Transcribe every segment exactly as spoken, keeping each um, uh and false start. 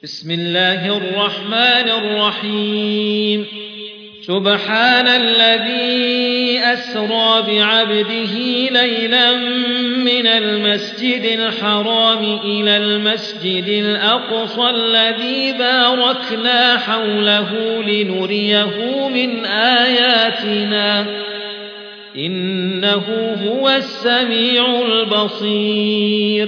بسم الله الرحمن الرحيم سبحان الذي أسرى بعبده ليلا من المسجد الحرام إلى المسجد الأقصى الذي باركنا حوله لنريه من آياتنا إنه هو السميع البصير.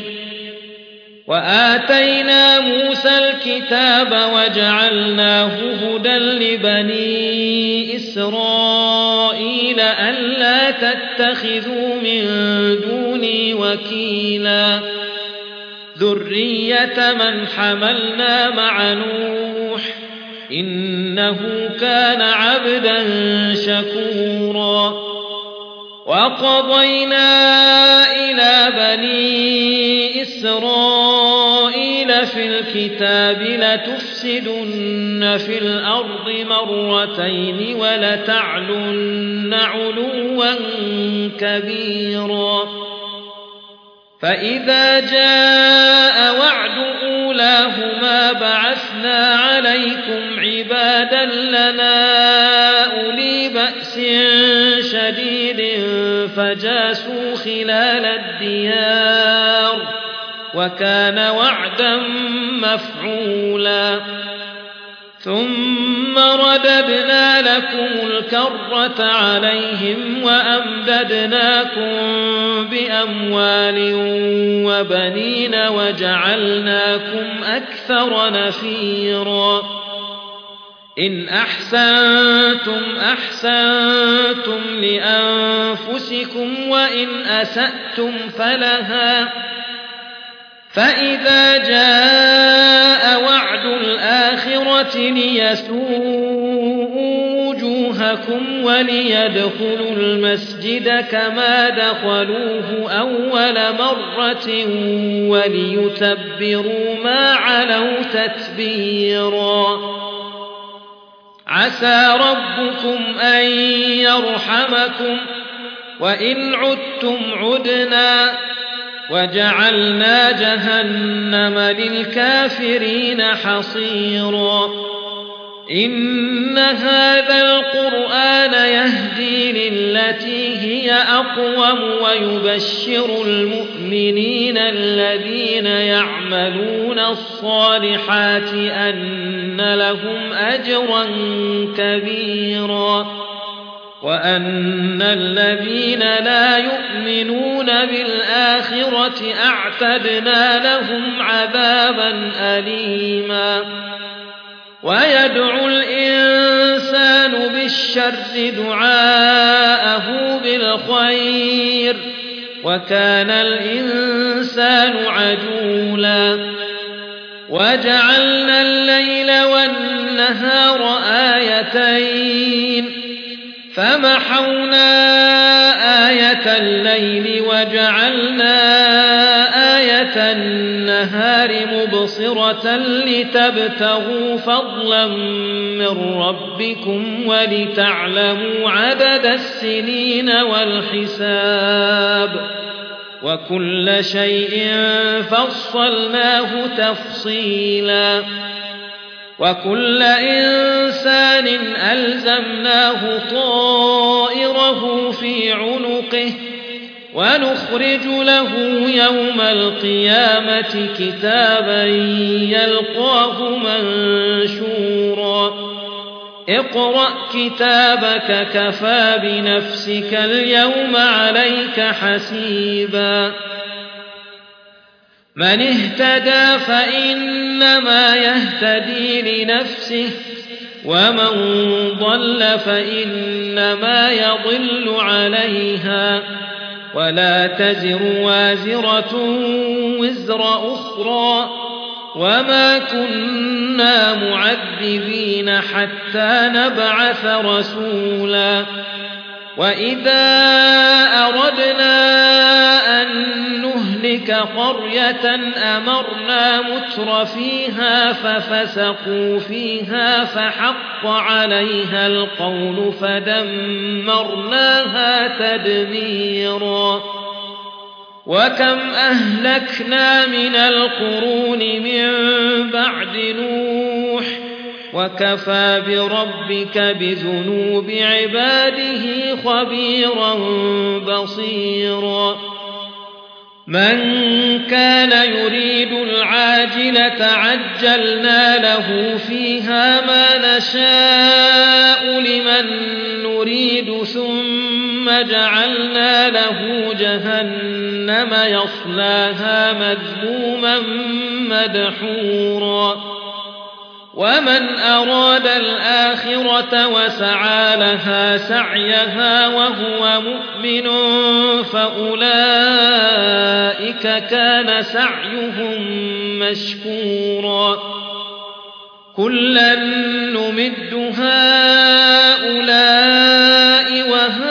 وآتينا موسى الكتاب وجعلناه هدى لبني إسرائيل ألا تتخذوا من دوني وكيلا ذرية من حملنا مع نوح إنه كان عبدا شكورا. وقضينا إلى بني إسرائيل في الكتاب لتفسدن في الأرض مرتين ولتعلن علوا كبيرا. فإذا جاء وعد أولاهما بعثنا عليكم عبادا لنا أولي بأس شديد فجاسوا خلال الديار وكان وعدا مفعولا. ثم رددنا لكم الكرة عليهم وأمددناكم بأموال وبنين وجعلناكم أكثر نفيرا. إن أحسنتم أحسنتم لأنفسكم وإن أسأتم فلها. فإذا جاء وعد الآخرة ليسوءوا وجوهكم وليدخلوا المسجد كما دخلوه أول مرة وليتبروا ما علوا تتبيرا. عسى ربكم أن يرحمكم وإن عدتم عدنا وجعلنا جهنم للكافرين حصيرا. إن هذا القرآن يهدي للتي هي أقوم ويبشر المؤمنين الذين يعملون الصالحات أن لهم أجرا كبيرا وأن الذين لا يؤمنون بالآخرة أعتدنا لهم عذابا أليما. ويدعو الإنسان بالشر دعاءه بالخير وكان الإنسان عجولا. وجعلنا الليل والنهار آيتين فمحونا آية الليل وجعلنا آية النهار مبصرة لتبتغوا فضلا من ربكم ولتعلموا عدد السنين والحساب وكل شيء فصلناه تفصيلا. وكل إنسان ألزمناه طائره في عنقه ونخرج له يوم القيامة كتابا يلقاه منشورا. اقرأ كتابك كفى بنفسك اليوم عليك حسيبا. من اهتدى فإنما يهتدي لنفسه ومن ضل فإنما يضل عليها ولا تزر وازرة وزر أخرى وما كنا معذبين حتى نبعث رسولا. وإذا أردنا أن نهلك قرية أمرنا متر فيها ففسقوا فيها فحق عليها القول فدمرناها تدميرا. وكم أهلكنا من القرون من بعد نوح وكفى بربك بذنوب عباده خبيرا بصيرا من كان يريد العاجلة عجلنا له فيها ما نشاء لمن نريد ثم جعلنا له جهنم يصلاها مذموما مدحورا ومن أراد الآخرة وسعى لها سعيها وهو مؤمن فأولئك كان سعيهم مشكورا كلا نمد هؤلاء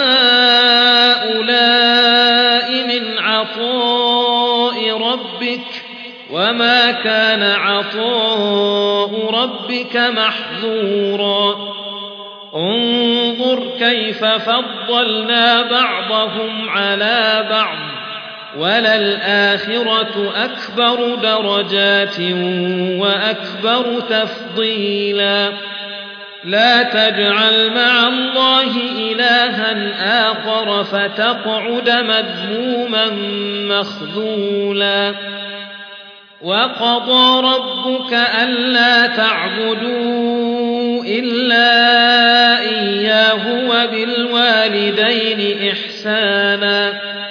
وهؤلاء من عطاء ربك وما كان عطاء ربك محظورا انظر كيف فضلنا بعضهم على بعض وللآخرة أكبر درجات وأكبر تفضيلا لا تجعل مع الله إلها آخر فتقعد مذموما مخذولا وقضى ربك ألا تعبدوا إلا إياه وبالوالدين إحسانا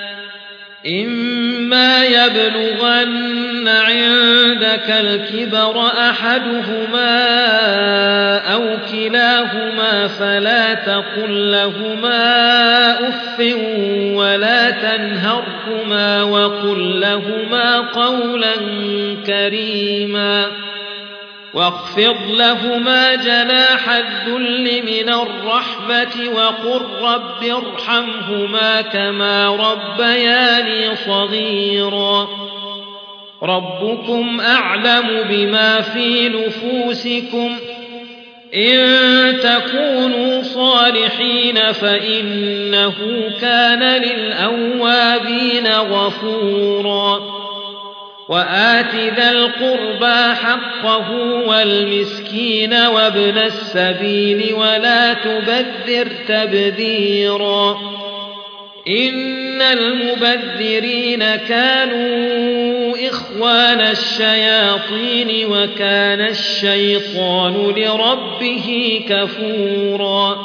إما يبلغن عندك الكبر أحدهما أو كلاهما فلا تقل لهما أف ولا تنهرهما وقل لهما قولا كريما واخفض لهما جناح الذل من الرحمة وقل رب ارحمهما كما ربياني صغيرا ربكم أعلم بما في نفوسكم إن تكونوا صالحين فإنه كان للأوابين غفورا وآت ذا القربى حقه والمسكين وابن السبيل ولا تبذر تبذيرا إن المبذرين كانوا إخوان الشياطين وكان الشيطان لربه كفورا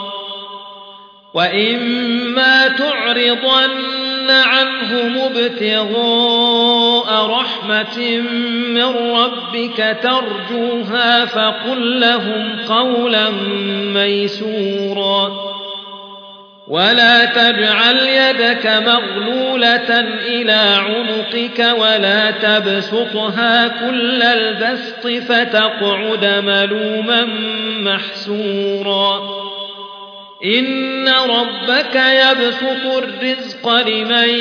وإما تعرضن عنهم ابتغاء رحمة من ربك ترجوها فقل لهم قولا ميسورا ولا تجعل يدك مغلولة إلى عنقك ولا تبسطها كل البسط فتقعد ملوما محسورا إن ربك يبسط الرزق لمن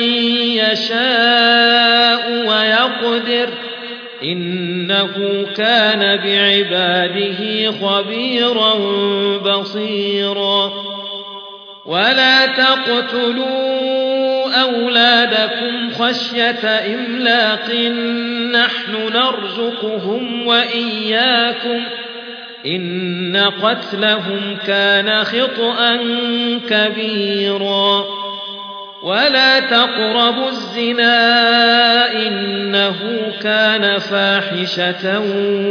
يشاء ويقدر إنه كان بعباده خبيرا بصيرا ولا تقتلوا أولادكم خشية إملاق نحن نرزقهم وإياكم إن قتلهم كان خطأ كبيرا ولا تقربوا الزنا إنه كان فاحشة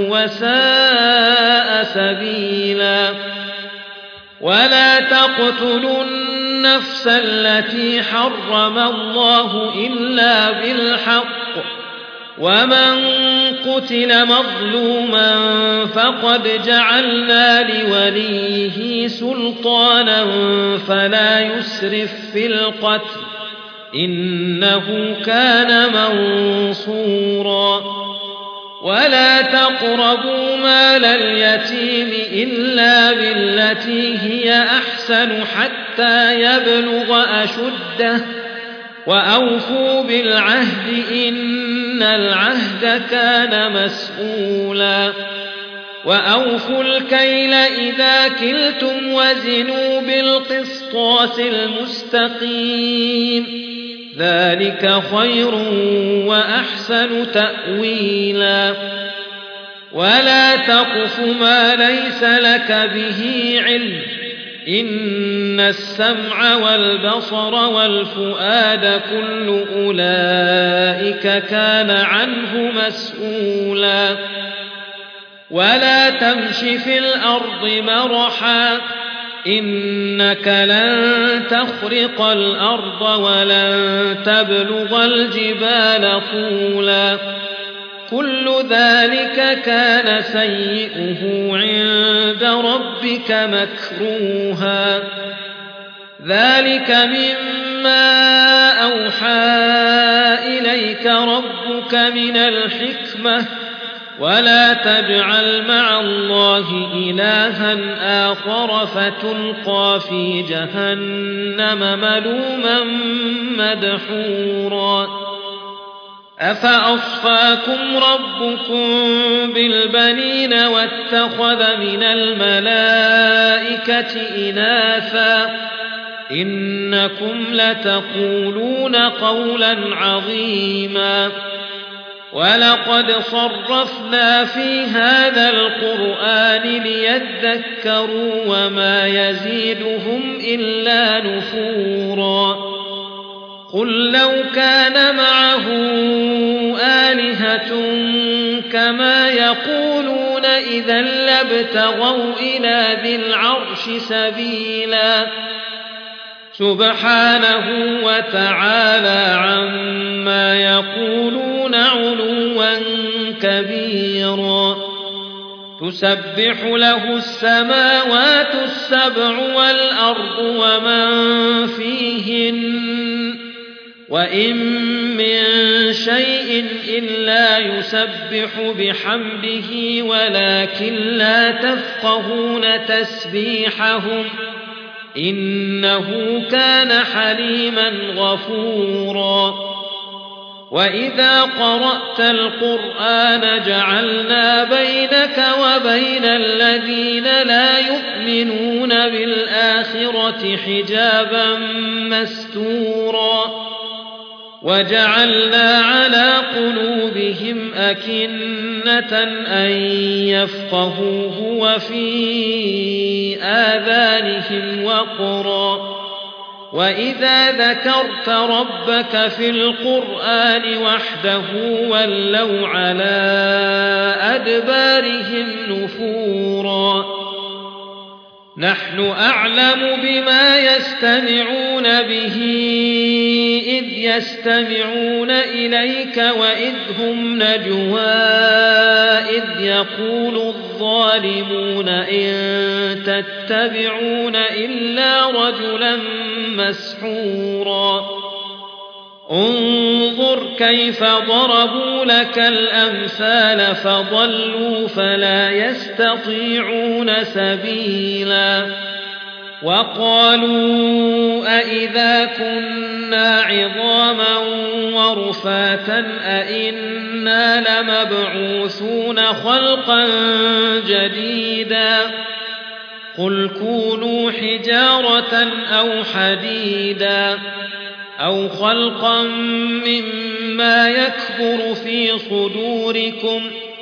وساء سبيلا ولا تقتلوا النفس التي حرم الله إلا بالحق ومن قتل مظلوما فقد جعلنا لوليه سلطانا فلا يسرف في القتل إنه كان منصورا ولا تقربوا مال اليتيم إلا بالتي هي أحسن حتى يبلغ أشده وأوفوا بالعهد إن العهد كان مسؤولا وأوفوا الكيل إذا كلتم وزنوا بالقسطاس المستقيم ذلك خير وأحسن تأويلا ولا تقف ما ليس لك به علم إن السمع والبصر والفؤاد كل أولئك كان عنه مسؤولا ولا تمش في الأرض مرحا إنك لن تخرق الأرض ولن تبلغ الجبال طولا كل ذلك كان سيئه عند ربك مكروها ذلك مما أوحى إليك ربك من الحكمة ولا تجعل مع الله إلها آخر فتلقى في جهنم ملوما مدحورا أفأصفاكم ربكم بالبنين واتخذ من الملائكة إناثا إنكم لتقولون قولا عظيما ولقد صرفنا في هذا القرآن ليذكروا وما يزيدهم إلا نفورا قل لو كان معه آلهة كما يقولون إذا لابتغوا إلى ذي العرش سبيلا سبحانه وتعالى عما يقولون علوا كبيرا تسبح له السماوات السبع والأرض ومن فيهن وإن من شيء إلا يسبح بحمده ولكن لا تفقهون تسبيحهم إنه كان حليما غفورا وإذا قرأت القرآن جعلنا بينك وبين الذين لا يؤمنون بالآخرة حجابا مستورا وجعلنا على قلوبهم أكنة أن يفقهوه وفي آذانهم وقرا وإذا ذكرت ربك في القرآن وحده ولوا على أدبارهم نفورا نحن أعلم بما يستمعون به إذ يستمعون إليك وإذ هم نجوى إذ يقول الظالمون إن تتبعون إلا رجلا مسحورا انظر كيف ضربوا لك الأمثال فضلوا فلا يستطيعون سبيلا وقالوا أئذا كنا عظاما ورفاتا أئنا لمبعوثون خلقا جديدا قل كونوا حجارة أو حديدا أو خلقا مما يكبر في صدوركم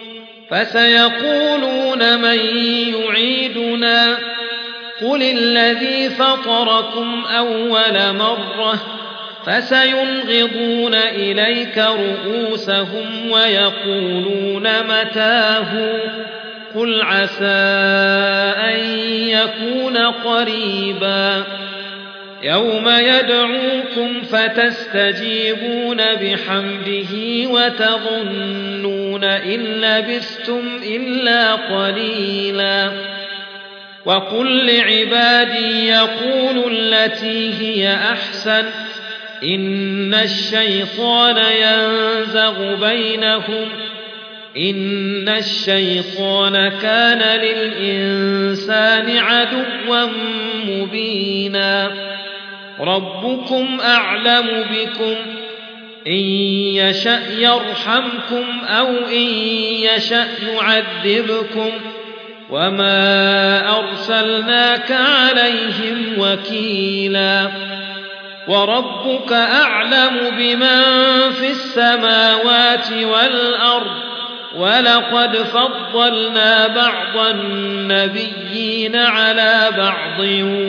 فسيقولون من يعيدنا قل الذي فطركم أول مرة فسينغضون إليك رؤوسهم ويقولون متاه قل عسى أن يكون قريبا يوم يدعوكم فتستجيبون بحمده وتظنون إن لبثتم إلا قليلا وقل لعبادي يقولوا التي هي أحسن إن الشيطان ينزغ بينهم إن الشيطان كان للإنسان عدوا مبينا ربكم أعلم بكم إن يشأ يرحمكم أو إن يشأ يعذبكم وما أرسلناك عليهم وكيلا وربك أعلم بمن في السماوات والأرض ولقد فضلنا بعض النبيين على بعض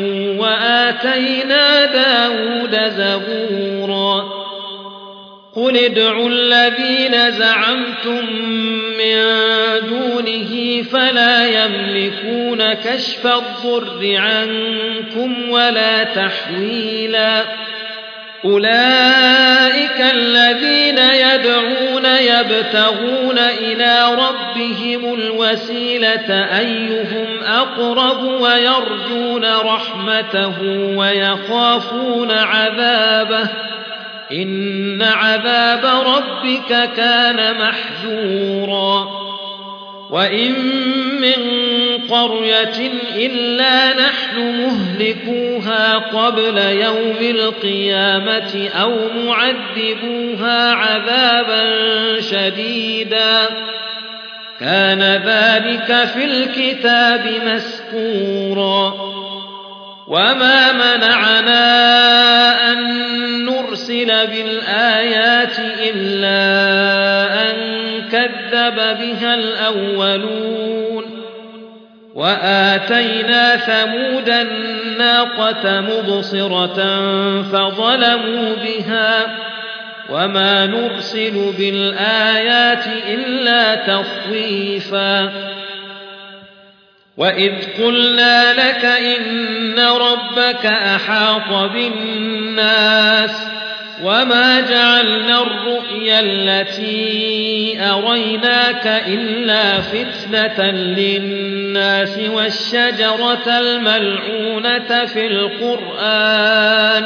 وآتينا داود زبورا قل ادعوا الذين زعمتم من دونه فلا يملكون كشف الضر عنكم ولا تحويلا أولئك الذين يدعون يبتغون إلى ربهم الوسيلة أيهم أقرب ويرجون رحمته ويخافون عذابه إن عذاب ربك كان محذورا وإن من قرية إلا نحن مهلكوها قبل يوم القيامة أو معذبوها عذابا شديدا كان ذلك في الكتاب مسطورا وما منعنا أن نرسل بالآيات إلا أن كذب بها الأولون وآتينا ثمود الناقة مبصرة فظلموا بها وما نرسل بالآيات إلا تخويفا وإذ قلنا لك إن ربك أحاط بالناس وما جعلنا الرؤيا التي أريناك إلا فتنة للناس والشجرة الملعونة في القرآن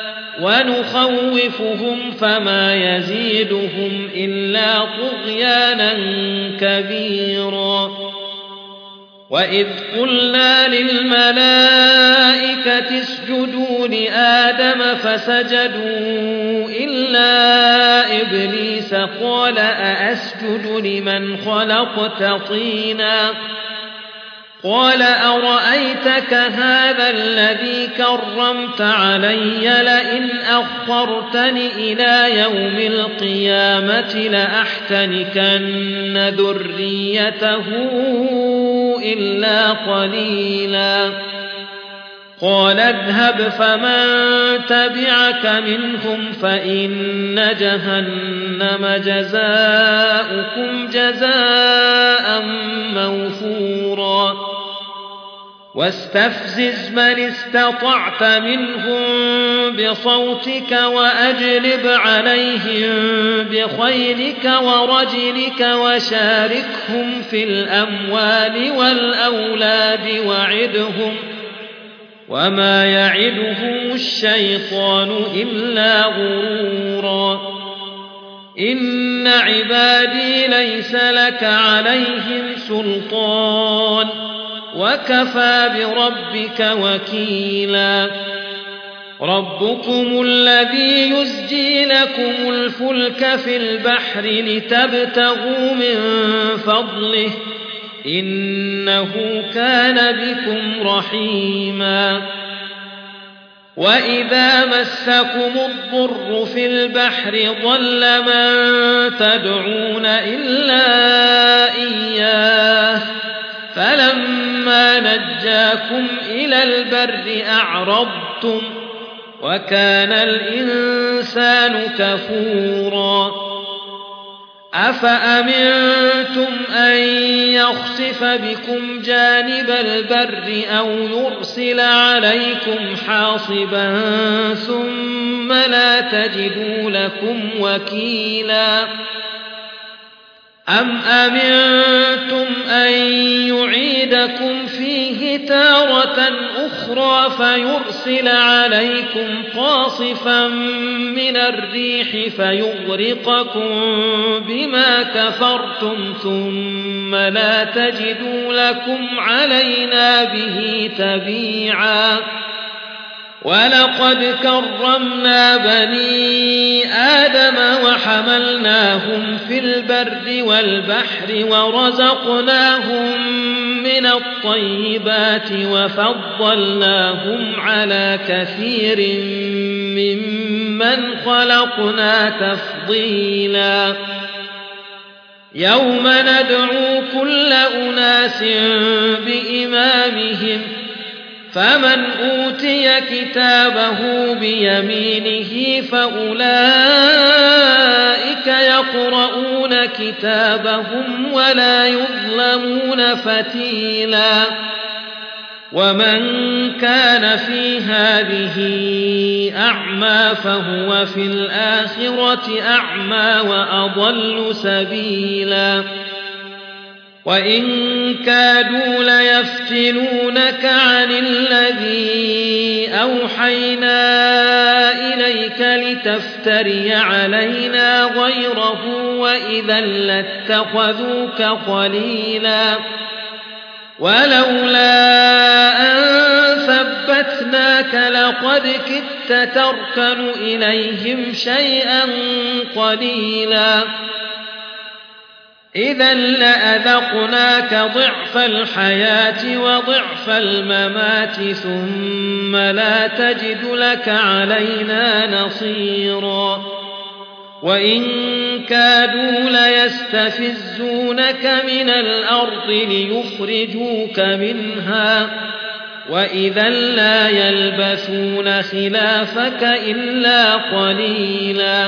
ونخوفهم فما يزيدهم إلا طغيانا كبيرا وإذ قلنا للملائكة اسجدوا لآدم فسجدوا إلا إبليس قال أأسجد لمن خلقت طينا قال أرأيتك هذا الذي كرمت علي لئن أخرتني إلى يوم القيامة لأحتنكن ذريته إلا قليلا قال اذهب فمن تبعك منهم فإن جهنم جزاؤكم جزاء موفورا واستفزز من استطعت منهم بصوتك وأجلب عليهم بخيلك ورجلك وشاركهم في الأموال والأولاد وعدهم وما يعدهم الشيطان إلا غرورا إن عبادي ليس لك عليهم سلطان وكفى بربك وكيلا ربكم الذي يزجي لكم الفلك في البحر لتبتغوا من فضله إنه كان بكم رحيما وإذا مسكم الضر في البحر ضل من تدعون إلا إياه فلما نجاكم إلى البر أعرضتم وكان الإنسان كفورا أفأمنتم أن يخسف بكم جانب البر أو يرسل عليكم حاصبا ثم لا تجدوا لكم وكيلا أم أمنتم أن يعيدكم فيه تارة أخرى فيرسل عليكم قاصفا من الريح فيغرقكم بما كفرتم ثم لا تجدوا لكم علينا به تبيعا ولقد كرمنا بني آدم وحملناهم في البر والبحر ورزقناهم من الطيبات وفضلناهم على كثير ممن خلقنا تفضيلا يوم ندعو كل أناس بإمامهم فمن أوتي كتابه بيمينه فأولئك يقرؤون كتابهم ولا يظلمون فتيلا ومن كان في هذه أعمى فهو في الآخرة أعمى وأضل سبيلا وإن كادوا ليفتنونك عن الذي أوحينا إليك لتفتري علينا غيره وإذا لاتخذوك خليلا ولولا أن ثبتناك لقد كدت تركن إليهم شيئا قليلا إذا لأذقناك ضعف الحياة وضعف الممات ثم لا تجد لك علينا نصيرا وإن كادوا ليستفزونك من الأرض ليخرجوك منها وإذا لا يلبثون خلافك إلا قليلا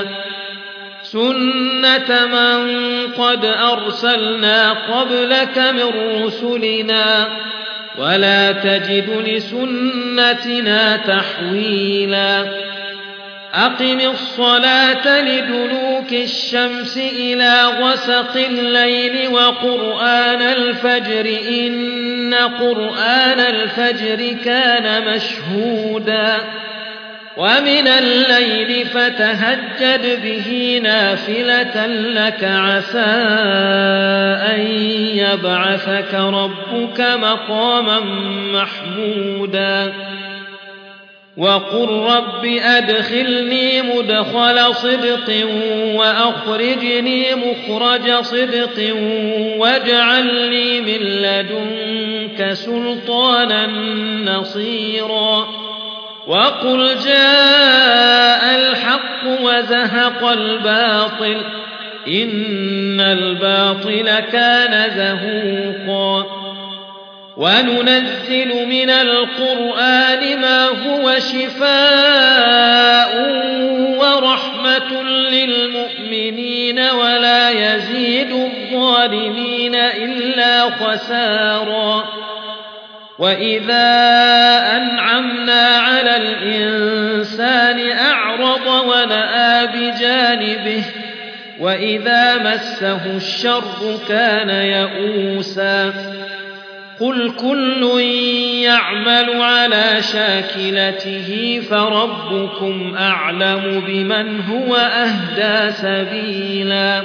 سنة من قد أرسلنا قبلك من رسلنا ولا تجد لسنتنا تحويلا أقم الصلاة لدلوك الشمس إلى غسق الليل وقرآن الفجر إن قرآن الفجر كان مشهودا ومن الليل فتهجد به نافلة لك عسى أن يبعثك ربك مقاما محمودا وقل رب أدخلني مدخل صدق وأخرجني مخرج صدق واجعل لي من لدنك سلطانا نصيرا وقل جاء الحق وزهق الباطل إن الباطل كان زهوقا وننزل من القرآن ما هو شفاء ورحمة للمؤمنين ولا يزيد الظالمين إلا خسارا وإذا أنعمنا على الإنسان أعرض ونأى بجانبه وإذا مسه الشر كان يئوسا قل كل يعمل على شاكلته فربكم أعلم بمن هو أهدى سبيلا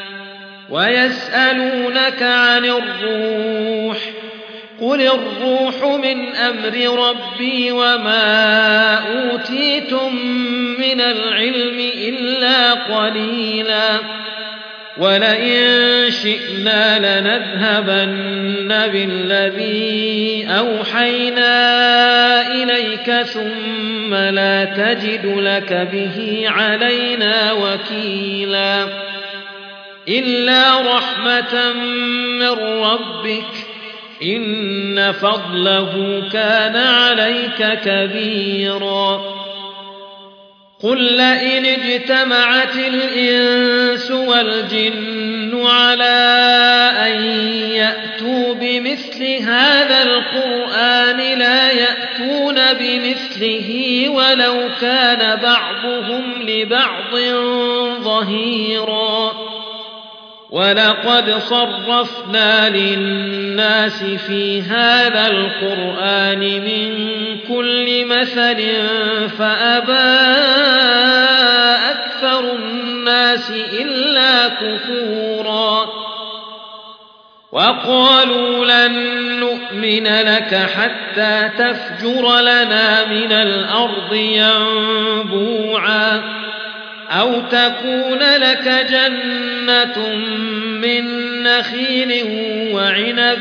ويسألونك عن الروح قل الروح من أمر ربي وما أوتيتم من العلم إلا قليلا ولئن شئنا لنذهبن بالذي أوحينا إليك ثم لا تجد لك به علينا وكيلا إلا رحمة من ربك إن فضله كان عليك كبيرا قل لئن اجتمعت الإنس والجن على أن يأتوا بمثل هذا القرآن لا يأتون بمثله ولو كان بعضهم لبعض ظهيرا ولقد صرفنا للناس في هذا القرآن من كل مثل فأبى أكثر الناس إلا كفورا وقالوا لن نؤمن لك حتى تفجر لنا من الأرض ينبوعا أو تكون لك جنة من نخيل وعنب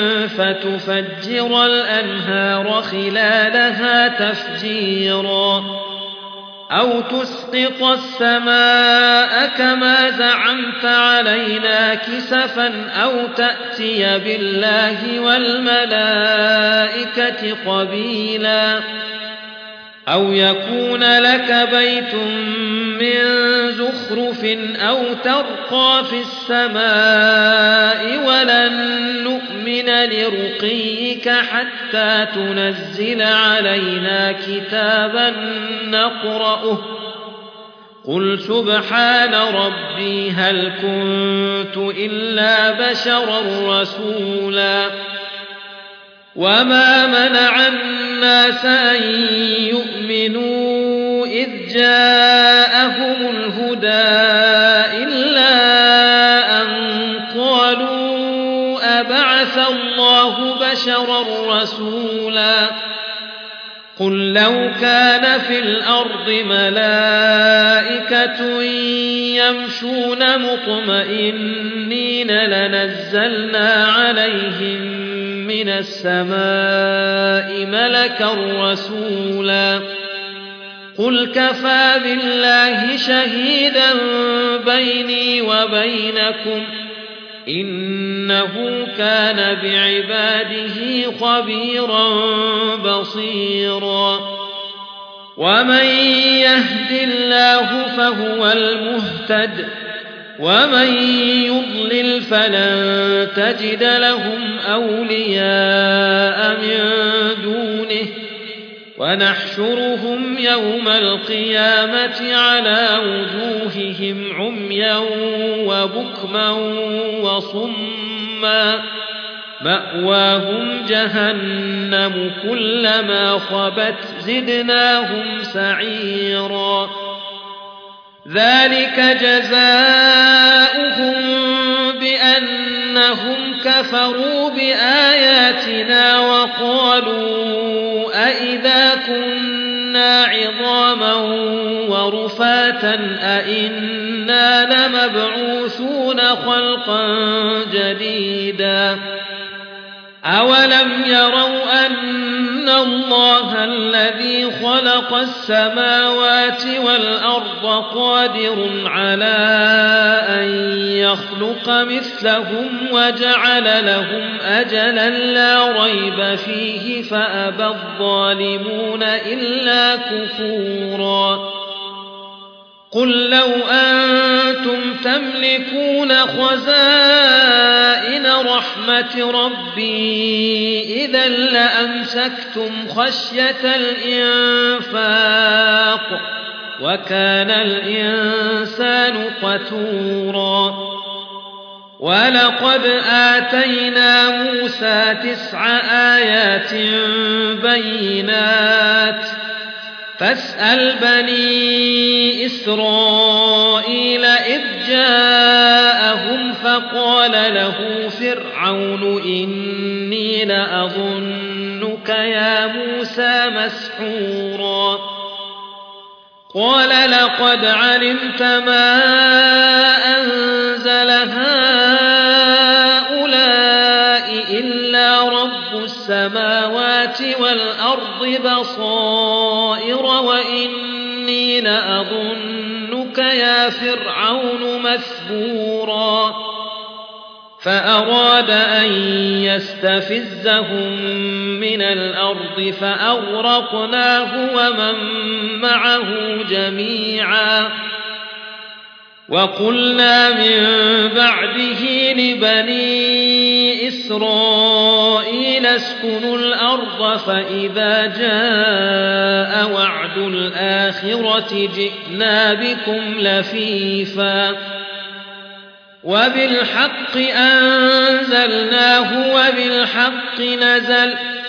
فتفجر الأنهار خلالها تفجيرا أو تسقط السماء كما زعمت علينا كسفا أو تأتي بالله والملائكة قبيلا أو يكون لك بيت من زخرف أو ترقى في السماء ولن نؤمن لرقيك حتى تنزل علينا كتابا نقرأه قل سبحان ربي هل كنت إلا بشرا رسولا وما منع الناس أن يؤمنوا إذ جاءهم الهدى إلا أن قالوا أبعث الله بشرا رسولا قل لو كان في الأرض ملائكة يمشون مطمئنين لنزلنا عليهم من السماء ملكا رسولا قل كفى بالله شهيدا بيني وبينكم إنه كان بعباده خبيرا بصيرا ومن يهد الله فهو المهتد ومن يضلل فلن تجد لهم أولياء من دونه ونحشرهم يوم القيامة على وجوههم عميا وبكما وصما مأواهم جهنم كلما خبت زدناهم سعيرا ذلك جزاؤهم بأنهم كفروا بآياتنا وقالوا أئذا كنا عظاما ورفاتا أئنا لمبعوثون خلقا جديدا أولم يروا أن الله الذي خلق السماوات والأرض قادر على أن يخلق مثلهم وجعل لهم أجلا لا ريب فيه فأبى الظالمون إلا كفورا قل لو أنتم تملكون خزائن رحمة ربي إذا لأمسكتم خشية الإنفاق وكان الإنسان قتورا ولقد آتينا موسى تسع آيات بينات فاسأل بني إسرائيل إذ جاءهم فقال له فرعون إني لأظنك يا موسى مسحورا قال لقد علمت ما أنزل هؤلاء إلا رب السماوات والأرض بصائر وإني لأظنك يا فرعون مثبورا فأراد أن يستفزهم من الأرض فأغرقناه ومن معه جميعا وقلنا من بعده لبني إسرائيل اسكنوا الأرض فإذا جاء وعد الآخرة جئنا بكم لفيفا وبالحق أنزلناه وبالحق نزل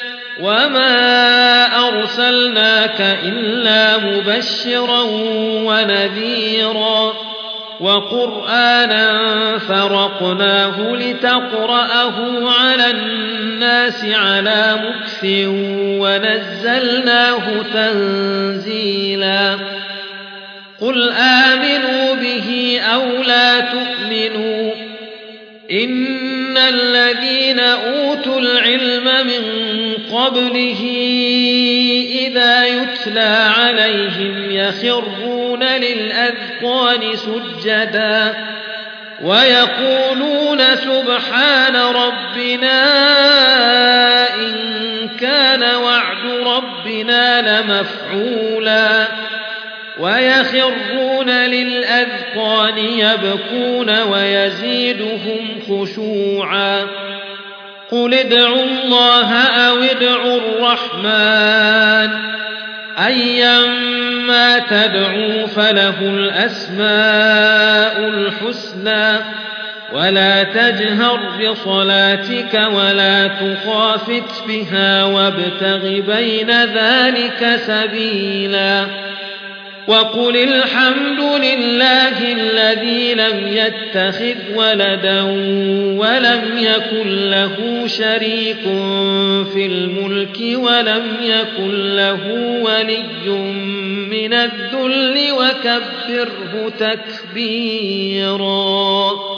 وما أرسلناك إلا مبشرا ونذيرا وقرآنا فرقناه لتقرأه على الناس على مكث ونزلناه تنزيلا قل آمنوا به أو لا تؤمنوا إن الذين أوتوا العلم من قبله إذا يتلى عليهم يخرون للأذقان سجدا ويقولون سبحان ربنا إن كان وعد ربنا لمفعولا ويخرون للأذقان يبكون ويزيدهم خشوعا قل ادعوا الله أو ادعوا الرحمن أيما تدعوا فله الأسماء الحسنى ولا تجهر بصلاتك ولا تخافت بها وابتغ بين ذلك سبيلا وقل الحمد لله الذي لم يتخذ ولدا ولم يكن له شريك في الملك ولم يكن له ولي من الذل وكبره تكبيرا